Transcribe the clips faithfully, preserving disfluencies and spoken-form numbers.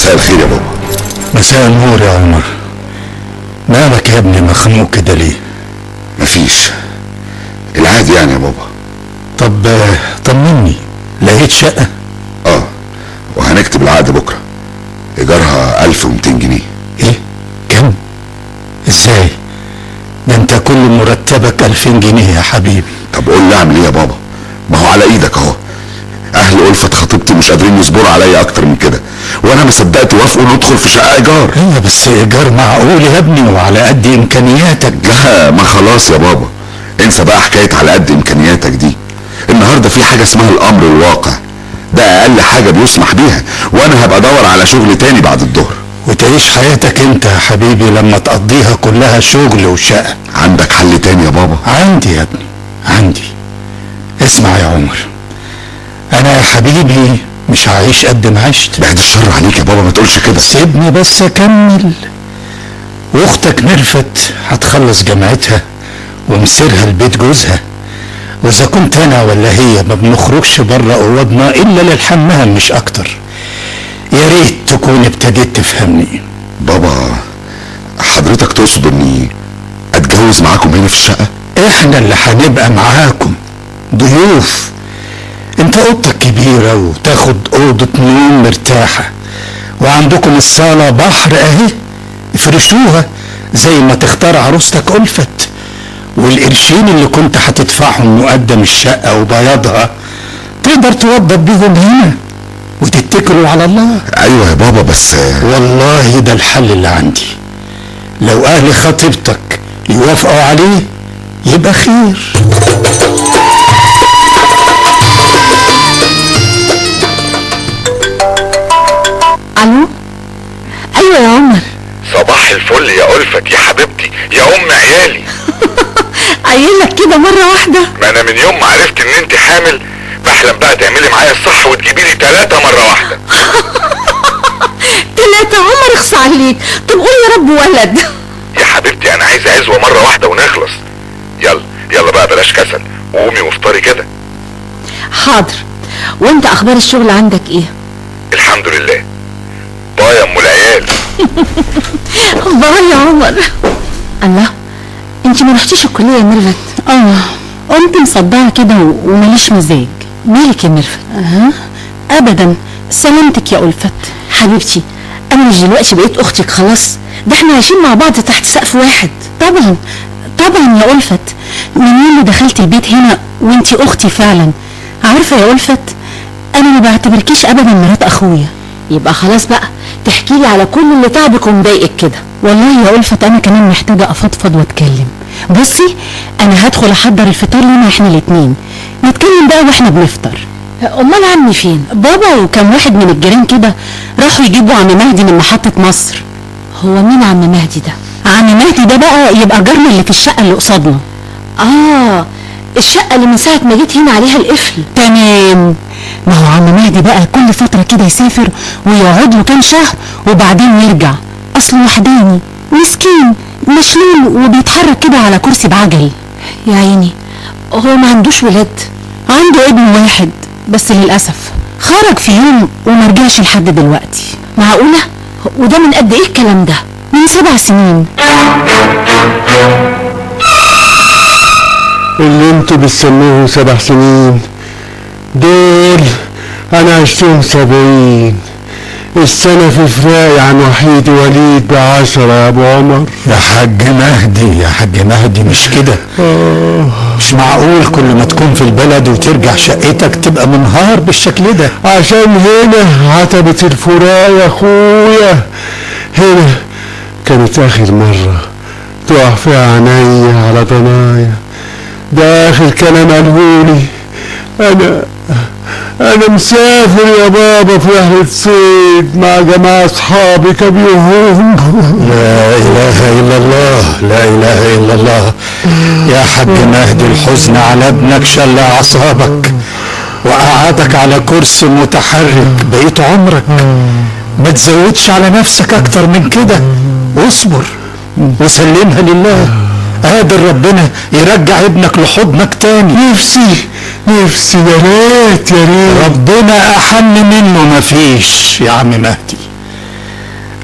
مساء الخير يا بابا. مساء النور يا عمر. مالك يا ابني مخنوق كده ليه؟ مفيش، العادي يعني يا بابا. طب طمني، لقيت شقة؟ اه، وهنكتب العقد بكرة. ايجارها ألف ومتين جنيه. ايه؟ كم؟ ازاي؟ ده انت كل مرتبك ألفين جنيه يا حبيبي. طب قول لي اعمل ايه يا بابا؟ ما هو على ايدك اهو. اهل ألفت خطيبتي مش قادرين يصبروا عليا اكتر من كده، وانا ما صدقت وافقوا ندخل في شقه ايجار. ايوه بس ايجار معقول يا ابني وعلى قد امكانياتك. لا ما خلاص يا بابا، انسى بقى حكايه على قد امكانياتك دي. النهارده في حاجه اسمها الامر الواقع، ده اقل حاجه بيسمح بيها، وانا هبقى ادور على شغل تاني بعد الظهر. وتعيش حياتك انت يا حبيبي لما تقضيها كلها شغل وشقه. عندك حل تاني يا بابا؟ عندي يا ابني، عندي. اسمع يا عمر، انا يا حبيبي مش هعيش قد ما عشت. بعد الشر عليك يا بابا، ما تقولش كده. سيبني بس اكمل. واختك نرفت هتخلص جامعتها ومسيرها لبيت جوزها، واذا كنت انا ولا هي ما بنخرجش بره اوضنا الا للحمام مش اكتر. يا ريت تكون ابتديت تفهمني. بابا حضرتك تقصد اني اتجوز معاكم هنا في الشقه؟ احنا اللي هنبقى معاكم ضيوف. انت اوضتك كبيره وتاخد اوضه نوم مرتاحه، وعندكم الصاله بحر اهي، افرشوها زي ما تختار عروستك ألفت. والقرشين اللي كنت هتدفعهم مقدم الشقه وبياضها تقدر توضب بيهم هنا وتتكلوا على الله. ايوه يا بابا بس والله ده الحل اللي عندي. لو اهل خطيبتك يوافقوا عليه يبقى خير. الو. ايوه يا عمر. صباح الفل يا ألفت يا حبيبتي يا ام عيالي. قايلك كده مره واحده؟ ما انا من يوم ما عرفت ان انت حامل بحلم بقى تعملي معايا الصح وتجيبي لي ثلاثه مره واحده. ثلاثه؟ عمر اخص عليك. طب قول يا رب ولد. يا حبيبتي انا عايز عزوه مره واحده ونخلص. يلا يلا بقى بلاش كسل، وقومي وافطري كده. حاضر. وانت اخبار الشغل عندك ايه؟ الحمد لله. باي يا ام العيال. باي يا عمر. الله، انت ما رحتيش الكليه يا ميرفت؟ اه قمت مصدعه كده وماليش مزاج. مالك يا ميرفت؟ اها ابدا، سلامتك يا ألفت. حبيبتي انا مش دلوقتي بقيت اختك خلاص؟ ده احنا عايشين مع بعض تحت سقف واحد. طبعا طبعا يا ألفت، من يوم ما دخلت البيت هنا وانتي اختي فعلا. عارفه يا ألفت، انا ما بعتبركيش ابدا مرات اخويا. يبقى خلاص بقى تحكي لي على كل اللي تعبك ومضايقك كده. والله يا ألفت انا كمان محتاجه افضفض واتكلم. بصي انا هدخل احضر الفطار لنا احنا الاتنين، نتكلم بقى واحنا بنفطر. امال عمي فين؟ بابا وكم واحد من الجيران كده راحوا يجيبوا عم مهدي من محطه مصر. هو مين عم مهدي ده؟ عم مهدي ده بقى يبقى جارنا اللي في الشقه اللي قصادنا. اه الشقه اللي من ساعه ما جيت هنا عليها القفل. تمام. ما هو عم مهدي بقى كل فتره كده يسافر ويقعد له كام شهر وبعدين يرجع. اصله وحداني مسكين مشلول وبيتحرك كده على كرسي بعجل. يا عيني. هو ما عندوش ولاد؟ عنده ابن واحد بس للاسف خرج في يوم ومرجعش لحد دلوقتي. معقوله؟ وده من قد ايه الكلام ده؟ من سبع سنين. اللي انتوا بتسموه سبع سنين دول انا عشتهم سبعين. السنة في فراقي عن وحيد وليد بعشرة يا ابو عمر. يا حاج مهدي يا حاج مهدي مش كده. مش معقول كل ما تكون في البلد وترجع شقتك تبقى منهار بالشكل ده. عشان هنا عتبة الفراق يا اخويا. هنا كانت اخر مرة تقع فيها عينيا على ضنايا. ده اخر كلام قالهولي. انا انا مسافر يا بابا في رحلة صيد مع جماعة اصحابي كبيرهم. لا اله الا الله لا اله الا الله. يا حاج مهدي الحزن على ابنك شل اعصابك وقعدك على كرسي متحرك بقيت عمرك. ما تزودش على نفسك اكتر من كده، واصبر وسلمها لله. قادر ربنا يرجع ابنك لحضنك تاني. نفسي نفسي يا ريت يا ريت. ربنا احن منه مفيش يا عم مهدي.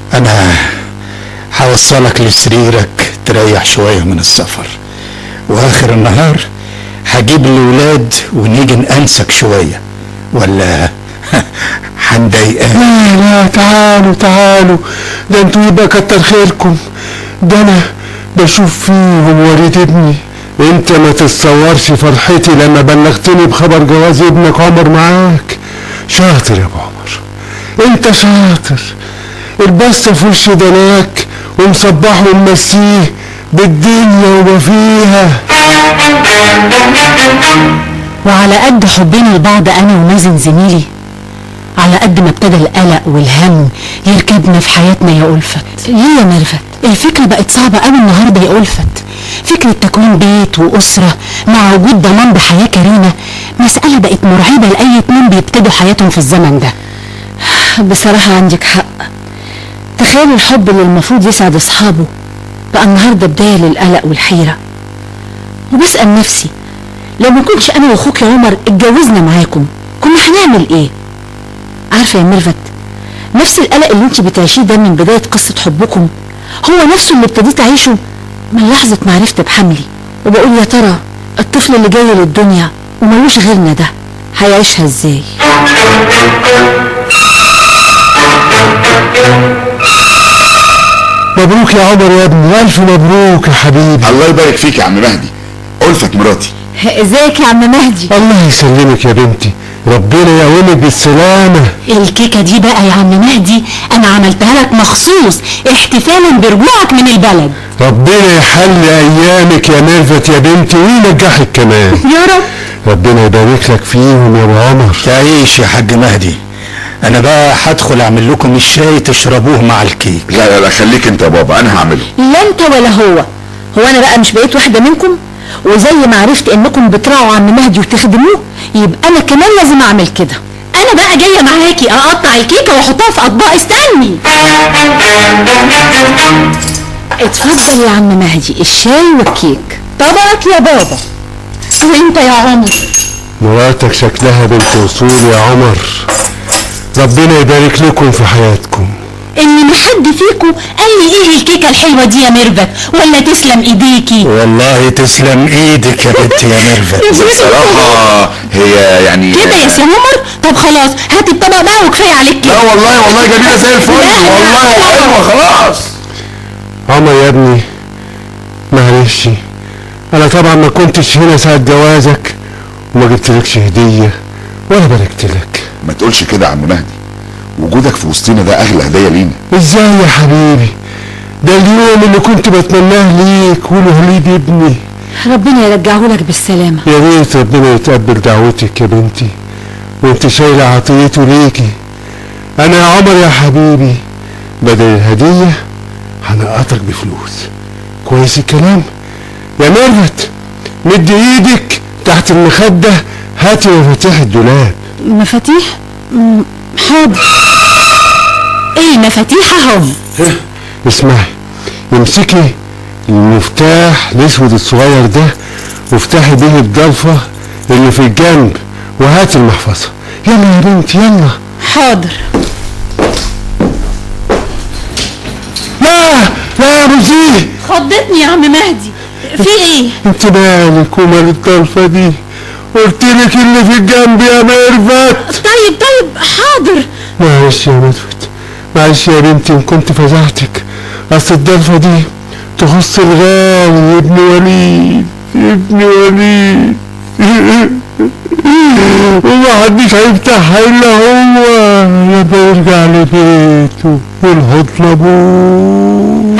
انا هوصلك لسريرك تريح شوية من السفر، واخر النهار هجيب الولاد ونيجي نأنسك شوية، ولا هنضايقك؟ لا لا تعالوا تعالوا، ده انتوا يبقى كتر خيركم، ده انا بشوف فيهم وليد ابني. انت ما تتصورش فرحتي لما بلغتني بخبر جواز ابنك عمر معاك. شاطر يا ابو عمر، انت شاطر. البسطة في وش دناك ومصبحه ومسيه بالدنيا وما فيها. وعلى قد حبنا لبعض انا ومازن زميلي، على قد ما ابتدى القلق والهم يركبنا في حياتنا يا ألفت. ليه يا ميرفت؟ الفكرة بقت صعبة قوي النهارده يا ألفت. فكرة تكوين بيت وأسرة مع وجود ضمان بحياة كريمة مسألة بقت مرعبة لأي اتنين بيبتدوا حياتهم في الزمن ده. بصراحة عندك حق. تخيل الحب اللي المفروض يسعد أصحابه بقى النهارده بداية للقلق والحيرة. وبسأل نفسي، لو ما كنتش أنا وأخوك يا عمر اتجوزنا معاكم كنا هنعمل إيه؟ عارفة يا ميرفت، نفس القلق اللي انت بتعيشيه ده من بداية قصة حبكم هو نفسه اللي ابتديت اعيشه من لحظة معرفتي بحملي. وبقول يا ترى الطفل اللي جاي للدنيا وملوش غيرنا ده هيعيشها ازاي؟ مبروك يا عمر يا ابني، الف مبروك يا حبيبي. الله يبارك فيك يا عم مهدي. ألفت مراتي. ازيك يا عم مهدي؟ الله يسلمك يا بنتي، ربنا يقومك بالسلامة. الكيكة دي بقى يا عم مهدي انا عملتها لك مخصوص احتفالا برجوعك من البلد. ربنا يحل ايامك يا ميرفت يا بنتي وينجحك كمان يا رب. ربنا يبارك لك فيهم يا ابو عمر. تعيش يا حاج مهدي. انا بقى هدخل اعمل لكم الشاي تشربوه مع الكيك. لا لا لا خليك انت يا بابا، انا هعمله. لا انت ولا هو. هو انا بقى مش بقيت واحدة منكم؟ وزي ما عرفت انكم بتراعوا عم مهدي وتخدموه يبقى انا كمان لازم اعمل كده. انا بقى جايه معاكي اقطع الكيكه واحطها في اطباق. استني. اتفضل يا عم مهدي، الشاي والكيك. طبعك يا بابا. وانت يا عمر؟ مراتك شكلها بنت وصول يا عمر، ربنا يبارك لكم في حياتكم. ان ما حد فيكم قال لي ايه الكيكه الحلوه دي يا ميرفت، ولا تسلم ايديكي؟ والله تسلم ايدك يا بنتي يا ميرفت. بصراحة هي يعني كده يا سي عمر. طب خلاص هات الطبق بقى وكفايه عليك كده. لا والله والله جميلة زي الفل، والله حلوة خلاص. عمر يا ابني معلش، انا طبعا ما كنتش هنا ساعة جوازك وما جبتلكش هدية ولا باركت لك. ما تقولش كده يا عم مهدي، وجودك في وسطنا ده اغلى هدية لينا. ازاي يا حبيبي؟ ده اليوم اللي كنت بتمناه ليك ولوليد ابني. ربنا يرجعه لك بالسلامة. يا ريت ربنا يتقبل دعوتك يا بنتي وانت شايلة عطيته ليكي. انا يا عمر يا حبيبي بدل الهدية هنقطك بفلوس. كويس الكلام؟ يا ميرفت مد ايدك تحت المخدة، هاتي مفاتيح الدولاب. مفاتيح؟ حاضر. ايه المفاتيح اهم. اسمعي، امسكي المفتاح الاسود الصغير ده وافتحي بيه الضلفة اللي في الجنب وهاتي المحفظة. يلا يا بنتي يلا. حاضر. لا لا يا بوزيه، خضتني يا عم مهدي. في ايه؟ انت مالك ومال الضلفة دي؟ قلتلك اللي في الجنب يا ميرفت. طيب طيب حاضر. معلش يا ميرفت، معلش يا بنتي ان كنت فزعتك. اصل الضلفة دي تخص الغالي ابن وليد، ابن وليد ومحدش هيفتحها الا هو لما يرجع لبيته والحضن ابوه.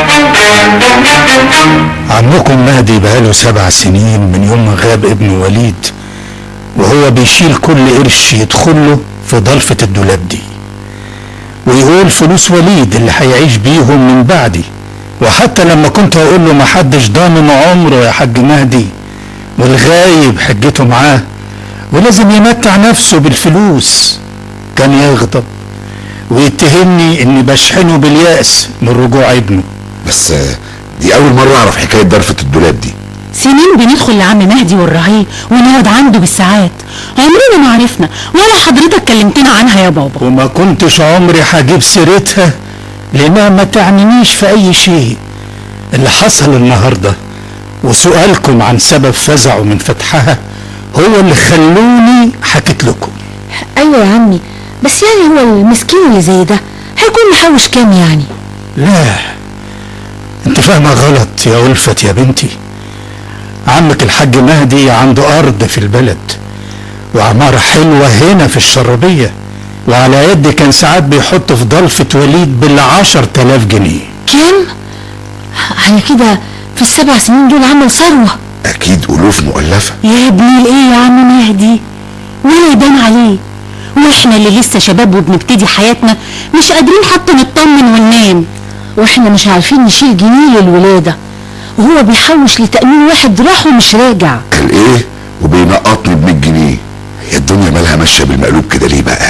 عمكم مهدي بقاله سبع سنين من يوم ما غاب ابن وليد، وهو بيشيل كل قرش يدخله في ضلفة الدولاب دي، ويقول فلوس وليد اللي هيعيش بيهم من بعدي. وحتى لما كنت هقول له محدش ضامن عمره يا حاج مهدي، والغايب حجته معاه ولازم يمتع نفسه بالفلوس، كان يغضب ويتهمني اني بشحنه باليأس من رجوع ابنه. بس دي اول مرة اعرف حكاية ضرفة الدولاب دي. سنين بندخل لعم مهدي والرهيب ونقعد عنده بالساعات، عمرنا ما عرفنا ولا حضرتك كلمتنا عنها يا بابا. وما كنتش عمري هجيب سيرتها لانها ما تعنينيش في اي شيء. اللي حصل النهارده وسؤالكم عن سبب فزعه من فتحها هو اللي خلوني حكيت لكم. ايوه يا عمي، بس يعني هو المسكين اللي زي ده هيكون محوش كام يعني؟ لا، انت فاهمه غلط يا ألفت يا بنتي. عمك الحاج مهدي عنده ارض في البلد وعمارة حلوة هنا في الشربية، وعلى يد كان ساعات بيحط في ضلفة وليد بالعشر تلاف جنيه. كام؟ على كده في السبع سنين دول عمل ثروة. اكيد الوف مؤلفة. يا ابني الايه يا عم مهدي، ولا يبان عليه، واحنا اللي لسه شباب وبنبتدي حياتنا مش قادرين حتى نطمن وننام، واحنا مش عارفين نشيل جنيه للولادة، وهو بيحوش لتأمين واحد راح ومش راجع. قال ايه؟ وبينقطني ب مية جنيه. هي الدنيا مالها ماشية بالمقلوب كده ليه بقى؟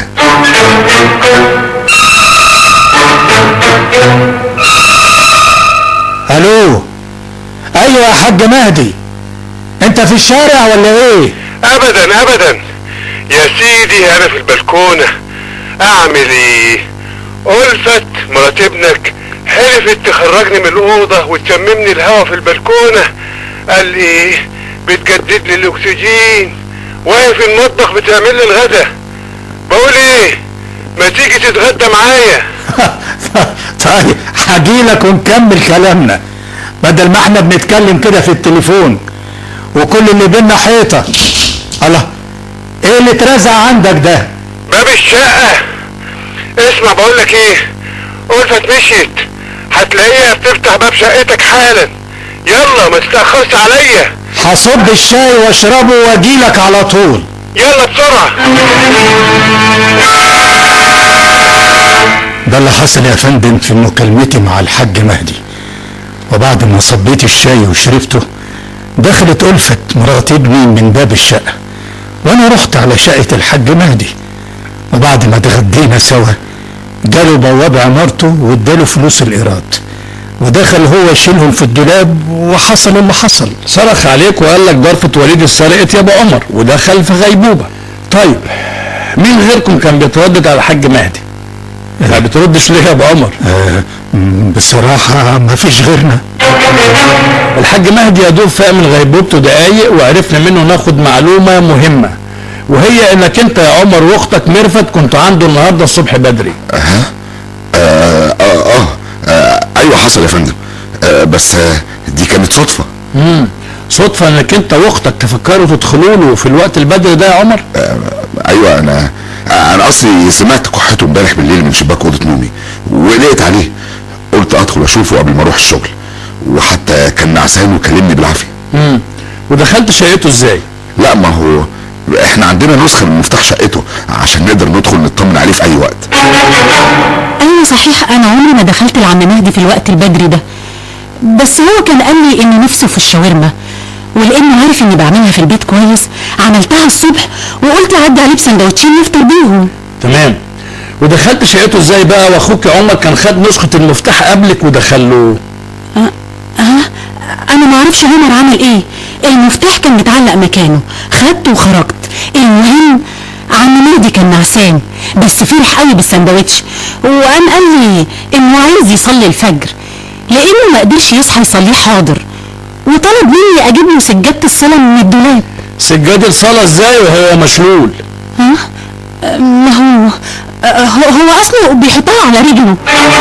الو، ايوه يا حاج مهدي، انت في الشارع ولا ايه؟ ابدا ابدا يا سيدي، انا في البلكونة. اعمل ايه؟ ألفت مرات ابنك حلفت تخرجني من الأوضة وتشممني الهوا في البلكونة. قال لي ايه؟ بتجدد لي الاكسجين، واقف في المطبخ بتعمل لي الغدا. بقول ايه؟ ما تيجي تتغدى معايا؟ طيب هجيلك ونكمل كلامنا بدل ما احنا بنتكلم كده في التليفون وكل اللي بينا حيطة. الله، ايه اللي اترزع عندك ده؟ باب الشقة. اسمع بقولك ايه، ألفت مشيت، هتلاقيها بتفتح باب شقتك حالا. يلا ما تتأخرش عليا. هصب الشاي واشربه واجيلك على طول. يلا بسرعة. ده اللي حصل يا فندم في مكالمتي مع الحاج مهدي. وبعد ما صبيت الشاي وشربته دخلت ألفت مرات ابني من باب الشقة، وانا رحت على شقة الحاج مهدي. وبعد ما اتغدينا سوا جاله بواب عمارته واداله فلوس الايراد، ودخل هو يشيلهم في الدولاب وحصل اللي حصل. صرخ عليك وقال لك ضرفة وليد اتسرقت يا ابو عمر، ودخل في غيبوبة. طيب مين غيركم كان بيتردد على الحاج مهدي؟ ما بتردش ليه يا ابو عمر؟ آه بصراحة ما فيش غيرنا. الحاج مهدي يا دوب فاق من غيبوبته دقايق وعرفنا منه ناخد معلومة مهمة، وهي انك انت يا عمر واختك ميرفت كنتوا عنده النهارده الصبح بدري. اها آه آه, آه, آه ايوه حصل يا فندم. آه بس آه دي كانت صدفة. امم صدفة انك انت واختك تفكروا تدخلوا له في الوقت البدري ده يا عمر؟ آه ايوه، انا انا اصلي سمعت كحته امبارح بالليل من شباك اوضه نومي وقلقت عليه، قلت ادخل اشوفه قبل ما اروح الشغل، وحتى كان نعسان وكلمني بالعافيه. امم ودخلت شقته ازاي؟ لا، ما هو احنا عندنا نسخه من مفتاح شقته عشان نقدر ندخل نطمن عليه في اي وقت. ايوه صحيح، انا عمري ما دخلت لعم مهدي في الوقت البدري ده، بس هو كان قال لي ان نفسه في الشاورما، ولانه عارف اني بعملها في البيت كويس عملتها الصبح وقلت اعدي عليه بسندوتشين يفطر بيهم. تمام. ودخلت شقته ازاي بقى واخوك يا عمر كان خد نسخة المفتاح قبلك ودخله؟ اه, آه انا ما اعرفش عمر عمل ايه، المفتاح كان متعلق مكانه، خدته وخرجت. المهم عم مهدي كان نعسان بس فرح قوي بالسندوتش، وقام قال لي انه عايز يصلي الفجر لانه ما قدرش يصحى يصليه حاضر، وطلب مني اجيب له سجادة الصلاة من الدولاب. سجادة الصلاة ازاي وهو مشلول؟ ها؟ ما هو هو اصله بيحطها على رجله.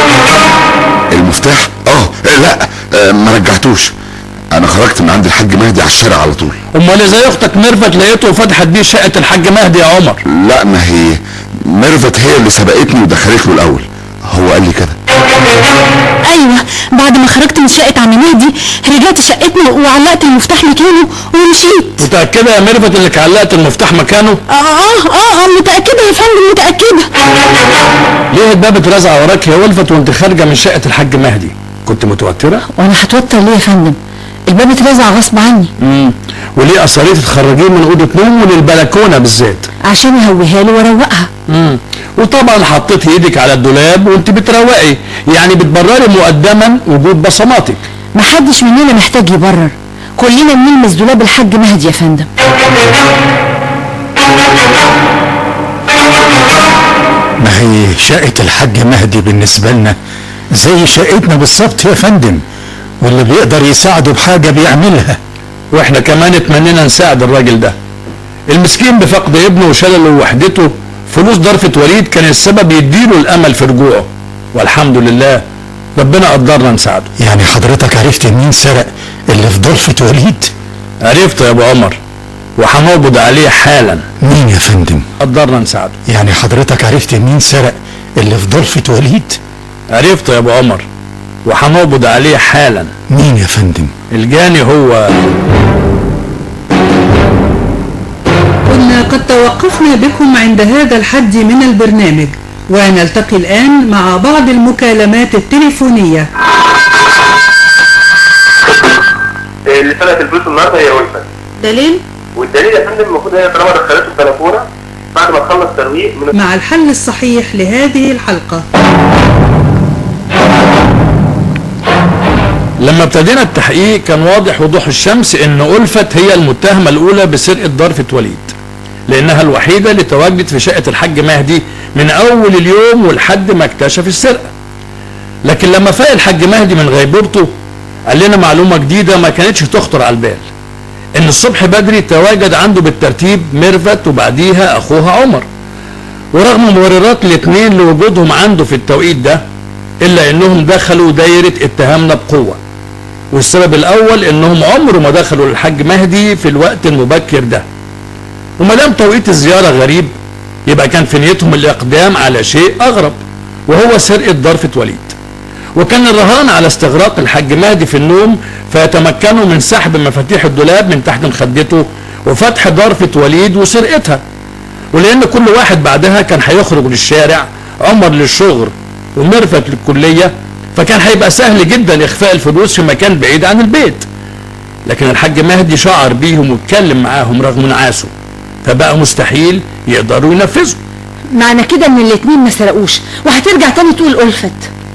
المفتاح؟ اه لا، آه ما رجعتوش، انا خرجت من عند الحاج مهدي على الشارع على طول. امال ازاي اختك ميرفت لقيته وفتحت بيه شقة الحاج مهدي يا عمر؟ لا، ما هي ميرفت هي اللي سبقتني ودخلت له الاول، هو قال لي كده. ايوه، بعد ما خرجت من شقة عم مهدي رجعت شقتنا وعلقت المفتاح مكانه ومشيت. متأكدة يا ميرفت انك علقت المفتاح مكانه؟ اه اه اه متأكدة يا فندم، متأكدة. ليه الباب اترزع وراك يا ولفت وانت خارجة من شقة الحاج مهدي؟ كنت متوترة؟ وانا هتوتر ليه يا فندم؟ الباب اترزع غصب عني. امم وليه اصريتي تخرجيه من اوضه نومه للبلكونه بالذات؟ عشان اهويها له واروقها. امم وطبعا حطيتي ايدك على الدولاب وانت بتروقي، يعني بتبرري مقدما وجود بصماتك. محدش مننا محتاج يبرر، كلنا بنلمس دولاب الحاج مهدي يا فندم. ما هي شقة الحاج مهدي بالنسبة لنا زي شقتنا بالظبط يا فندم، واللي بيقدر يساعده بحاجة بيعملها. واحنا كمان اتمنينا نساعد الراجل ده المسكين بفقد ابنه وشلله ووحدته. فلوس ضرفة وليد كان السبب يديله الامل في رجوعه، والحمد لله ربنا قدرنا نساعده. يعني حضرتك عرفت مين سرق اللي في ضرفة وليد؟ عرفت يا ابو عمر، وهنقبض عليه حالا. مين يا فندم؟ قدرنا نساعده. يعني حضرتك عرفت مين سرق اللي في ضرفة وليد؟ عرفت يا ابو عمر، وهنقبض عليه حالا. مين يا فندم؟ الجاني هو. كنا قد توقفنا بكم عند هذا الحد من البرنامج، ونلتقي الآن مع بعض المكالمات التليفونية. اللي سرقت الفلوس النهارده هي ألفت. دليل؟ والدليل يا فندم المفروض هي طالما دخلته البلكونه بعد ما تخلص ترويق من مع الحل الصحيح لهذه الحلقة. لما ابتدينا التحقيق كان واضح وضوح الشمس ان ألفت هي المتهمة الاولى بسرقة ضرفة وليد، لانها الوحيدة اللي تواجدت في شقة الحاج مهدي من اول اليوم ولحد ما اكتشف السرقة. لكن لما فاق الحاج مهدي من غيبوبته قال لنا معلومة جديدة ما كانتش تخطر على البال، ان الصبح بدري تواجد عنده بالترتيب ميرفت وبعديها اخوها عمر. ورغم مبررات الاثنين لوجودهم عنده في التوقيت ده الا انهم دخلوا دايرة اتهامنا بقوة. والسبب الاول انهم عمره ما دخلوا للحاج مهدي في الوقت المبكر ده، وما دام توقيت الزيارة غريب يبقى كان في نيتهم الاقدام على شيء اغرب، وهو سرقة ضرفة وليد. وكان الرهان على استغراق الحاج مهدي في النوم فيتمكنوا من سحب مفاتيح الدولاب من تحت مخدته وفتح ضرفة وليد وسرقتها. ولان كل واحد بعدها كان هيخرج للشارع، عمر للشغل وميرفت للكلية، فكان هيبقى سهل جدا اخفاء الفلوس في مكان بعيد عن البيت. لكن الحاج مهدي شعر بيهم واتكلم معاهم رغم نعاسه، فبقى مستحيل يقدروا ينفذوا. معنى كده ان الاتنين ما سرقوش وهترجع تاني تقول ألفت.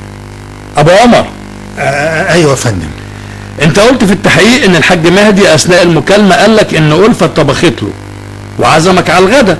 ابو عمر. آه ايوه يا فندم. انت قلت في التحقيق ان الحاج مهدي اثناء المكالمة قالك ان ألفت طبخت له وعزمك على الغدا.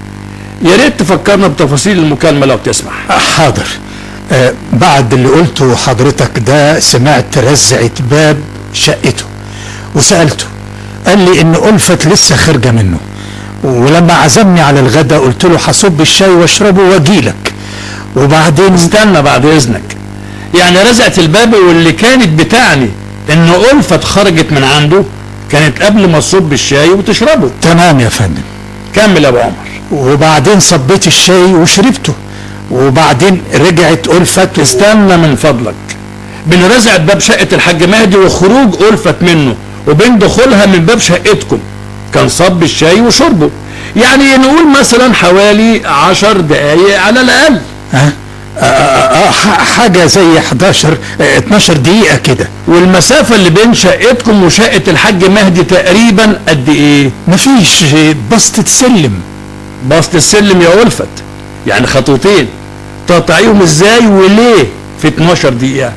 يا ريت تفكرنا بتفاصيل المكالمة لو تسمح. آه حاضر. آه بعد اللي قلته حضرتك ده سمعت رزعة باب شقته وسألته، قال لي ان ألفت لسه خارجة منه، ولما عزمني على الغدا قلت له هصب الشاي واشربه واجيلك. وبعدين استنى بعد اذنك، يعني رزعة الباب واللي كانت بتعني ان ألفت خرجت من عنده كانت قبل ما تصب الشاي وتشربه. تمام يا فندم. كمل يا ابو عمر. وبعدين صبيت الشاي وشربته، وبعدين رجعت ألفت و... استنى من فضلك، بين رزعة باب شقة الحاج مهدي وخروج ألفت منه وبين دخولها من باب شقتكم كان صب الشاي وشربه، يعني نقول مثلا حوالي عشر دقايق على الأقل. ها؟ آه آه آه حاجة زي حداشر اتناشر دقيقة كده. والمسافة اللي بين شقتكم وشقة الحاج مهدي تقريبا قد ايه؟ مفيش، بسطة سلم. بسط السلم يا ألفت، يعني خطوتين، تقطعيهم ازاي وليه في اتناشر دقيقة؟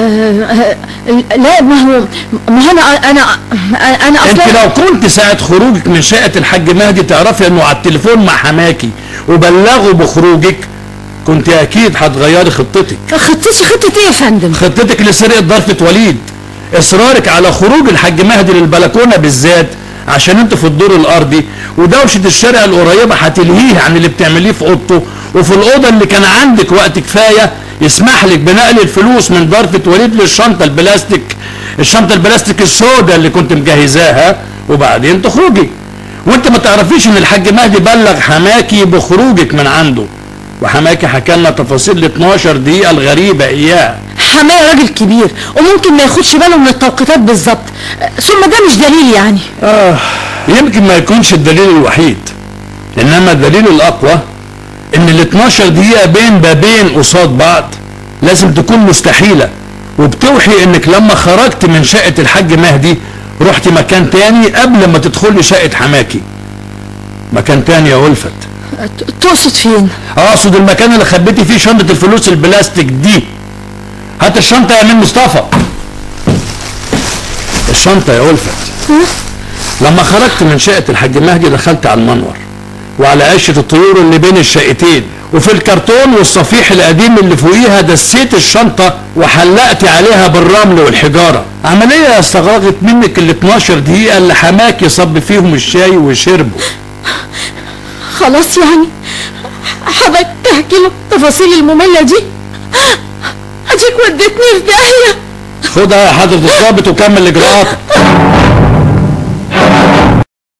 أه لا ما هو ما انا انا انا اصلا انت لو كنت ساعة خروجك من شقة الحاج مهدي تعرفي انه على التليفون مع حماكي وبلغوا بخروجك كنت اكيد هتغيري خطتك. خطتي خطة ايه يا فندم؟ خطتك لسرقة ضرفة وليد، اصرارك على خروج الحاج مهدي للبلكونة بالذات عشان انت في الدور الارضي، ودوشة الشارع القريبة هتلهيه عن اللي بتعمليه في اوضته وفي الاوضة اللي كان عندك وقت كفاية يسمح لك بنقل الفلوس من ضرفة وليد للشنطة البلاستيك، الشنطة البلاستيك السوداء اللي كنت مجهزاها، وبعدين تخرجي وانت ما تعرفيش ان الحاج مهدي بلغ حماكي بخروجك من عنده، وحماكي حكى لنا تفاصيل ال اتناشر دقيقة الغريبة اياها. حماية راجل كبير وممكن ما ياخدش باله من التوقيتات بالظبط، ثم ده مش دليل يعني. اه يمكن ما يكونش الدليل الوحيد، انما الدليل الاقوى ان ال اتناشر دقيقة بين بابين قصاد بعض لازم تكون مستحيلة، وبتوحي انك لما خرجت من شقة الحاج مهدي رحت مكان تاني قبل ما تدخلي شقة حماكي. مكان تاني يا ألفت. تقصد فين؟ اقصد المكان اللي خبيتي فيه شنطة الفلوس البلاستيك دي. هات الشنطة يا امين مصطفى. الشنطة يا ألفت. لما خرجت من شقة الحاج مهدي دخلت على المنور وعلى قشة الطيور اللي بين الشقتين، وفي الكرتون والصفيح القديم اللي فوقيها دسيت الشنطة وحلقت عليها بالرمل والحجارة. عملية استغرقت منك ال اتناشر دقيقة اللي حماك يصب فيهم الشاي وشربه. خلاص يعني حضرتك تحكي له التفاصيل المملة دي؟ اديك وديتني في داهية. خدها يا حضرة الضابط وكمل اجراءاتك.